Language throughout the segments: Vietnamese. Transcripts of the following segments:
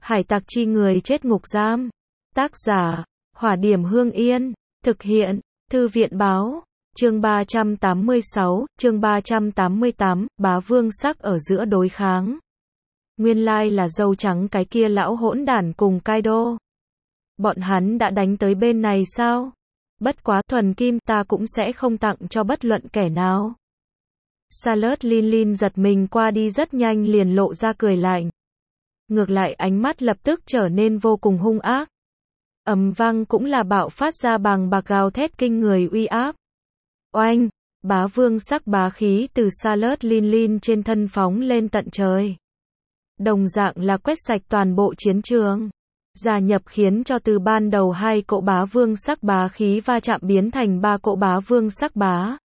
Hải tặc chi người chết ngục giam. Tác giả, Hỏa Điểm Hương Yên. Thực hiện, Thư viện báo. Chương 386, chương 388, bá vương sắc ở giữa đối kháng. Nguyên lai là dâu trắng cái kia lão hỗn đản cùng Kaido. Bọn hắn đã đánh tới bên này sao? Bất quá thuần kim ta cũng sẽ không tặng cho bất luận kẻ nào. Charlotte Lin giật mình qua đi rất nhanh liền lộ ra cười lạnh. Ngược lại ánh mắt lập tức trở nên vô cùng hung ác. Ầm vang cũng là bạo phát ra bằng bạc gào thét kinh người uy áp. Oanh, bá vương sắc bá khí từ Charlotte Lin trên thân phóng lên tận trời. Đồng dạng là quét sạch toàn bộ chiến trường. Gia nhập khiến cho từ ban đầu 2 cỗ bá vương sắc bá khí va chạm biến thành 3 cỗ bá vương sắc bá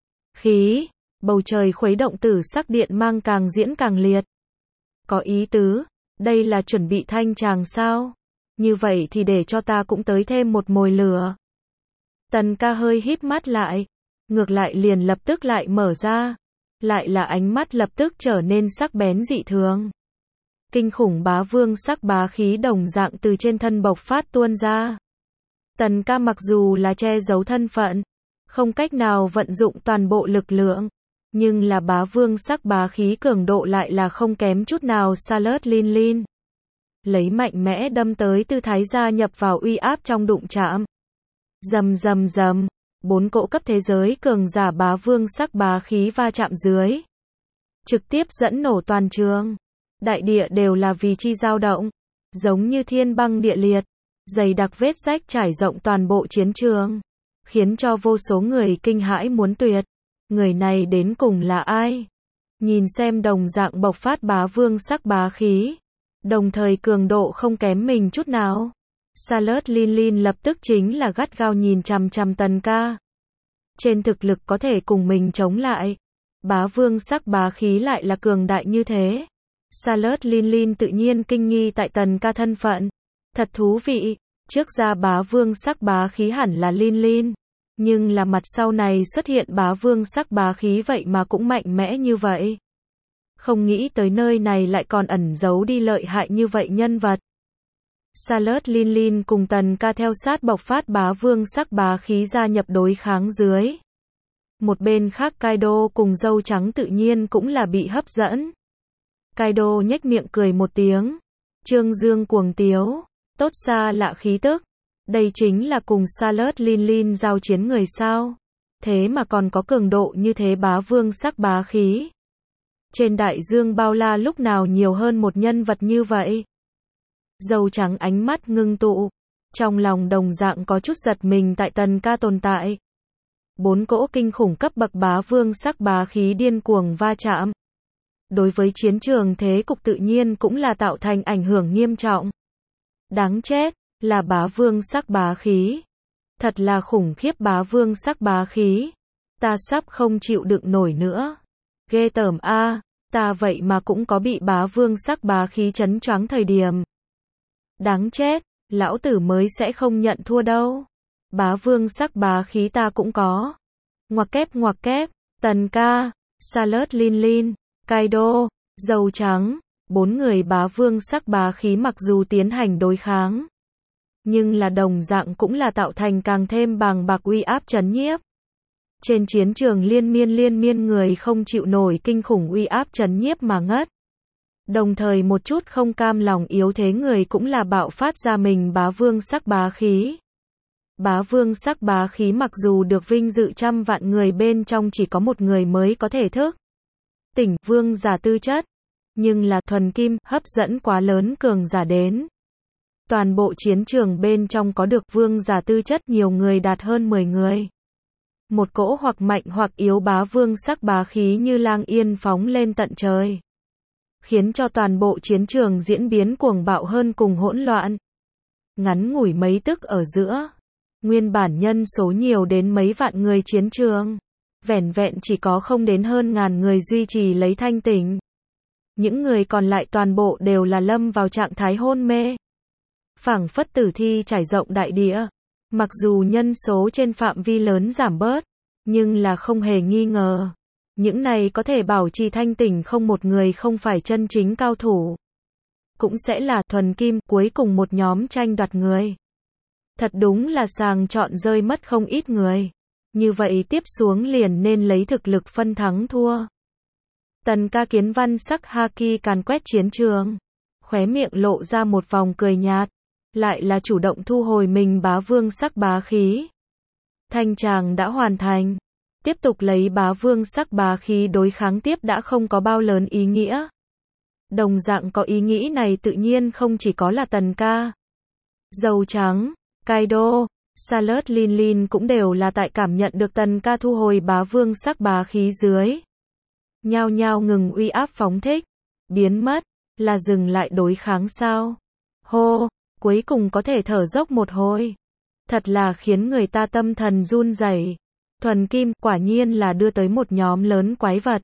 khí. Bầu trời khuấy động tử sắc điện mang càng diễn càng liệt. Có ý tứ, đây là chuẩn bị thanh tràng sao? Như vậy thì để cho ta cũng tới thêm một mồi lửa. Tần ca hơi híp mắt lại. Ngược lại liền lập tức lại mở ra. Lại là ánh mắt lập tức trở nên sắc bén dị thường. Kinh khủng bá vương sắc bá khí đồng dạng từ trên thân bộc phát tuôn ra. Tần ca mặc dù là che giấu thân phận, không cách nào vận dụng toàn bộ lực lượng, nhưng là bá vương sắc bá khí cường độ lại là không kém chút nào Charlotte Lin. Lấy mạnh mẽ đâm tới tư thái gia nhập vào uy áp trong đụng chạm. Rầm rầm rầm, 4 cỗ cấp thế giới cường giả bá vương sắc bá khí va chạm dưới. Trực tiếp dẫn nổ toàn trường. Đại địa đều là vì chi dao động, giống như thiên băng địa liệt, dày đặc vết rách trải rộng toàn bộ chiến trường, khiến cho vô số người kinh hãi muốn tuyệt. Người này đến cùng là ai? Nhìn xem đồng dạng bộc phát bá vương sắc bá khí, đồng thời cường độ không kém mình chút nào. Charlotte Lin lập tức chính là gắt gao nhìn chằm chằm Tần ca. Trên thực lực có thể cùng mình chống lại, bá vương sắc bá khí lại là cường đại như thế. Charlotte Lin tự nhiên kinh nghi tại Tần ca thân phận. Thật thú vị, trước ra bá vương sắc bá khí hẳn là Lin. Nhưng là mặt sau này xuất hiện bá vương sắc bá khí vậy mà cũng mạnh mẽ như vậy. Không nghĩ tới nơi này lại còn ẩn giấu đi lợi hại như vậy nhân vật. Charlotte Lin cùng Tần ca theo sát bộc phát bá vương sắc bá khí gia nhập đối kháng dưới. Một bên khác Kaido cùng dâu trắng tự nhiên cũng là bị hấp dẫn. Kaido nhếch miệng cười một tiếng. Trương dương cuồng tiếu. Tốt xa lạ khí tức. Đây chính là cùng Charlotte Lin giao chiến người sao. Thế mà còn có cường độ như thế bá vương sắc bá khí. Trên đại dương bao la lúc nào nhiều hơn một nhân vật như vậy. Dâu trắng ánh mắt ngưng tụ. Trong lòng đồng dạng có chút giật mình tại Tần ca tồn tại. 4 cỗ kinh khủng cấp bậc bá vương sắc bá khí điên cuồng va chạm. Đối với chiến trường thế cục tự nhiên cũng là tạo thành ảnh hưởng nghiêm trọng. Đáng chết, là bá vương sắc bá khí. Thật là khủng khiếp bá vương sắc bá khí. Ta sắp không chịu đựng nổi nữa. Ghê tởm a, ta vậy mà cũng có bị bá vương sắc bá khí chấn choáng thời điểm. Đáng chết, lão tử mới sẽ không nhận thua đâu. Bá vương sắc bá khí ta cũng có. Ngoặc kép, Tần ca, Charlotte Lin, Kaido, dâu trắng, 4 người bá vương sắc bá khí mặc dù tiến hành đối kháng, nhưng là đồng dạng cũng là tạo thành càng thêm bàng bạc uy áp trấn nhiếp. Trên chiến trường liên miên người không chịu nổi kinh khủng uy áp trấn nhiếp mà ngất. Đồng thời một chút không cam lòng yếu thế người cũng là bạo phát ra mình bá vương sắc bá khí. Bá vương sắc bá khí mặc dù được vinh dự trăm vạn người bên trong chỉ có một người mới có thể thức tỉnh vương giả tư chất, nhưng là thuần kim hấp dẫn quá lớn cường giả đến. Toàn bộ chiến trường bên trong có được vương giả tư chất nhiều người đạt hơn 10 người. Một cỗ hoặc mạnh hoặc yếu bá vương sắc bá khí như lang yên phóng lên tận trời, khiến cho toàn bộ chiến trường diễn biến cuồng bạo hơn cùng hỗn loạn. Ngắn ngủi mấy tức ở giữa, nguyên bản nhân số nhiều đến mấy vạn người chiến trường, vẻn vẹn chỉ có không đến hơn ngàn người duy trì lấy thanh tỉnh. Những người còn lại toàn bộ đều là lâm vào trạng thái hôn mê. Phảng phất tử thi trải rộng đại địa. Mặc dù nhân số trên phạm vi lớn giảm bớt, nhưng là không hề nghi ngờ. Những này có thể bảo trì thanh tỉnh không một người không phải chân chính cao thủ. cũng sẽ là thuần kim, cuối cùng một nhóm tranh đoạt người. Thật đúng là sàng chọn rơi mất không ít người. Như vậy tiếp xuống liền nên lấy thực lực phân thắng thua. Tần ca kiến văn sắc haki càn quét chiến trường. Khóe miệng lộ ra một vòng cười nhạt. Lại là chủ động thu hồi mình bá vương sắc bá khí. Thanh tràng đã hoàn thành. Tiếp tục lấy bá vương sắc bá khí đối kháng tiếp đã không có bao lớn ý nghĩa. Đồng dạng có ý nghĩ này tự nhiên không chỉ có là Tần ca. Dâu trắng, Kaido, Charlotte Lin Lin cũng đều là tại cảm nhận được Tần ca thu hồi bá vương sắc bá khí dưới. Nhao nhao ngừng uy áp phóng thích. Biến mất, là dừng lại đối kháng sao? Hô, cuối cùng có thể thở dốc một hồi. Thật là khiến người ta tâm thần run rẩy. Thuần kim, quả nhiên là đưa tới một nhóm lớn quái vật.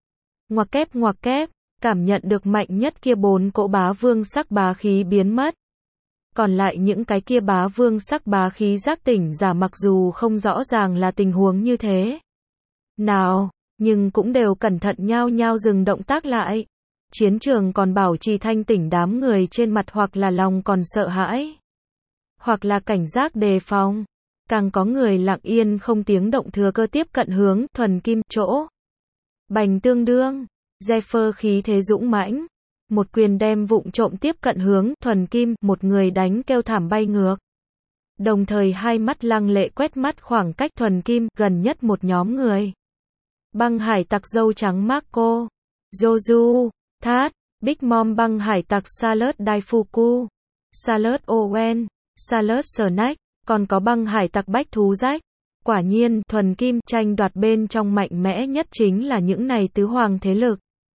Ngoặc kép, cảm nhận được mạnh nhất kia 4 cỗ bá vương sắc bá khí biến mất. Còn lại những cái kia bá vương sắc bá khí giác tỉnh giả mặc dù không rõ ràng là tình huống như thế nào, nhưng cũng đều cẩn thận nhao nhao dừng động tác lại. Chiến trường còn bảo trì thanh tỉnh, đám người trên mặt hoặc là lòng còn sợ hãi, hoặc là cảnh giác đề phòng. Càng có người lặng yên không tiếng động thừa cơ tiếp cận hướng thuần kim chỗ. Bành tương đương, Zephyr khí thế dũng mãnh, một quyền đem vụng trộm tiếp cận hướng thuần kim, một người đánh kêu thảm bay ngược. Đồng thời hai mắt lăng lệ quét mắt khoảng cách thuần kim gần nhất một nhóm người. Băng hải tặc dâu trắng Marco, Joju, Thát, Big Mom, băng hải tặc Charlotte Daifuku, Charlotte Owen, Charlotte Snack, còn có băng hải tặc bách thú rách. Quả nhiên, thuần kim tranh đoạt bên trong mạnh mẽ nhất chính là những này tứ hoàng thế lực.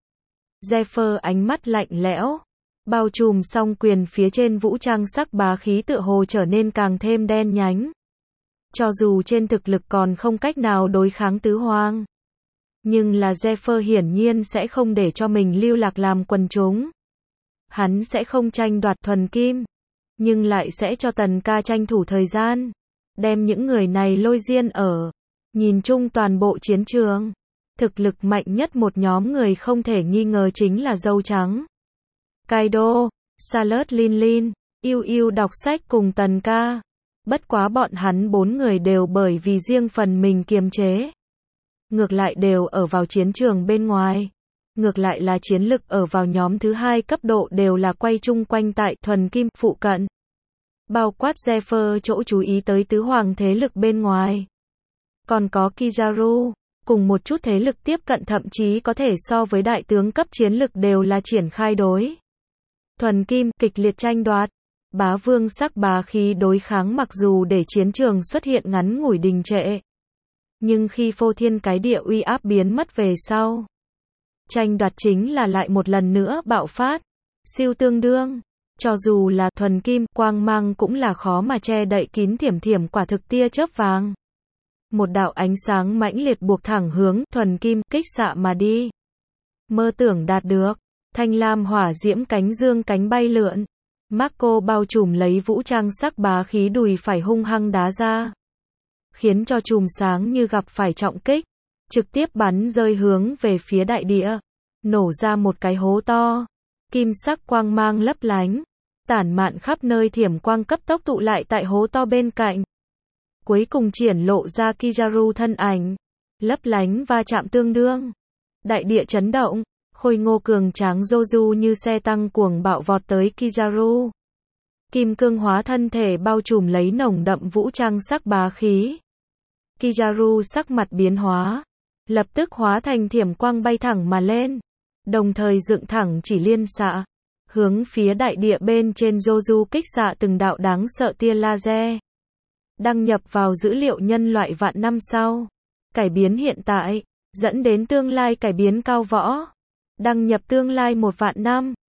Zephyr ánh mắt lạnh lẽo, bao trùm song quyền phía trên vũ trang sắc bá khí tựa hồ trở nên càng thêm đen nhánh. Cho dù trên thực lực còn không cách nào đối kháng tứ hoàng, nhưng là Zephyr hiển nhiên sẽ không để cho mình lưu lạc làm quần chúng. Hắn sẽ không tranh đoạt thuần kim, nhưng lại sẽ cho Tần ca tranh thủ thời gian, đem những người này lôi riêng ở. Nhìn chung toàn bộ chiến trường, thực lực mạnh nhất một nhóm người không thể nghi ngờ chính là dâu trắng. Kaido, Charlotte Lin Lin, yêu yêu đọc sách cùng Tần ca. Bất quá bọn hắn 4 người đều bởi vì riêng phần mình kiềm chế. Ngược lại đều ở vào chiến trường bên ngoài. Ngược lại là chiến lực ở vào nhóm thứ 2 cấp độ đều là quay chung quanh tại thuần kim phụ cận. Bao quát Zephyr chỗ chú ý tới tứ hoàng thế lực bên ngoài. Còn có Kizaru, cùng một chút thế lực tiếp cận thậm chí có thể so với đại tướng cấp chiến lực đều là triển khai đối. Thuần kim, kịch liệt tranh đoạt. Bá vương sắc bá khí đối kháng mặc dù để chiến trường xuất hiện ngắn ngủi đình trệ. Nhưng khi phô thiên cái địa uy áp biến mất về sau, tranh đoạt chính là lại một lần nữa bạo phát. Siêu tương đương. Cho dù là thuần kim, quang mang cũng là khó mà che đậy kín, thiểm thiểm quả thực tia chớp vàng. Một đạo ánh sáng mãnh liệt buộc thẳng hướng thuần kim, kích xạ mà đi. Mơ tưởng đạt được, thanh lam hỏa diễm cánh dương cánh bay lượn. Marco bao trùm lấy vũ trang sắc bá khí đùi phải hung hăng đá ra, khiến cho chùm sáng như gặp phải trọng kích, trực tiếp bắn rơi hướng về phía đại địa, nổ ra một cái hố to. Kim sắc quang mang lấp lánh, tản mạn khắp nơi, thiểm quang cấp tốc tụ lại tại hố to bên cạnh. Cuối cùng triển lộ ra Kizaru thân ảnh, lấp lánh va chạm tương đương. Đại địa chấn động, khôi ngô cường tráng Joju như xe tăng cuồng bạo vọt tới Kizaru. Kim cương hóa thân thể bao trùm lấy nồng đậm vũ trang sắc bá khí. Kizaru sắc mặt biến hóa, lập tức hóa thành thiểm quang bay thẳng mà lên. Đồng thời dựng thẳng chỉ liên xạ, hướng phía đại địa bên trên Joju kích xạ từng đạo đáng sợ tia laser. Đăng nhập vào dữ liệu nhân loại vạn năm sau. Cải biến hiện tại, dẫn đến tương lai cải biến cao võ. Đăng nhập tương lai 1 vạn năm.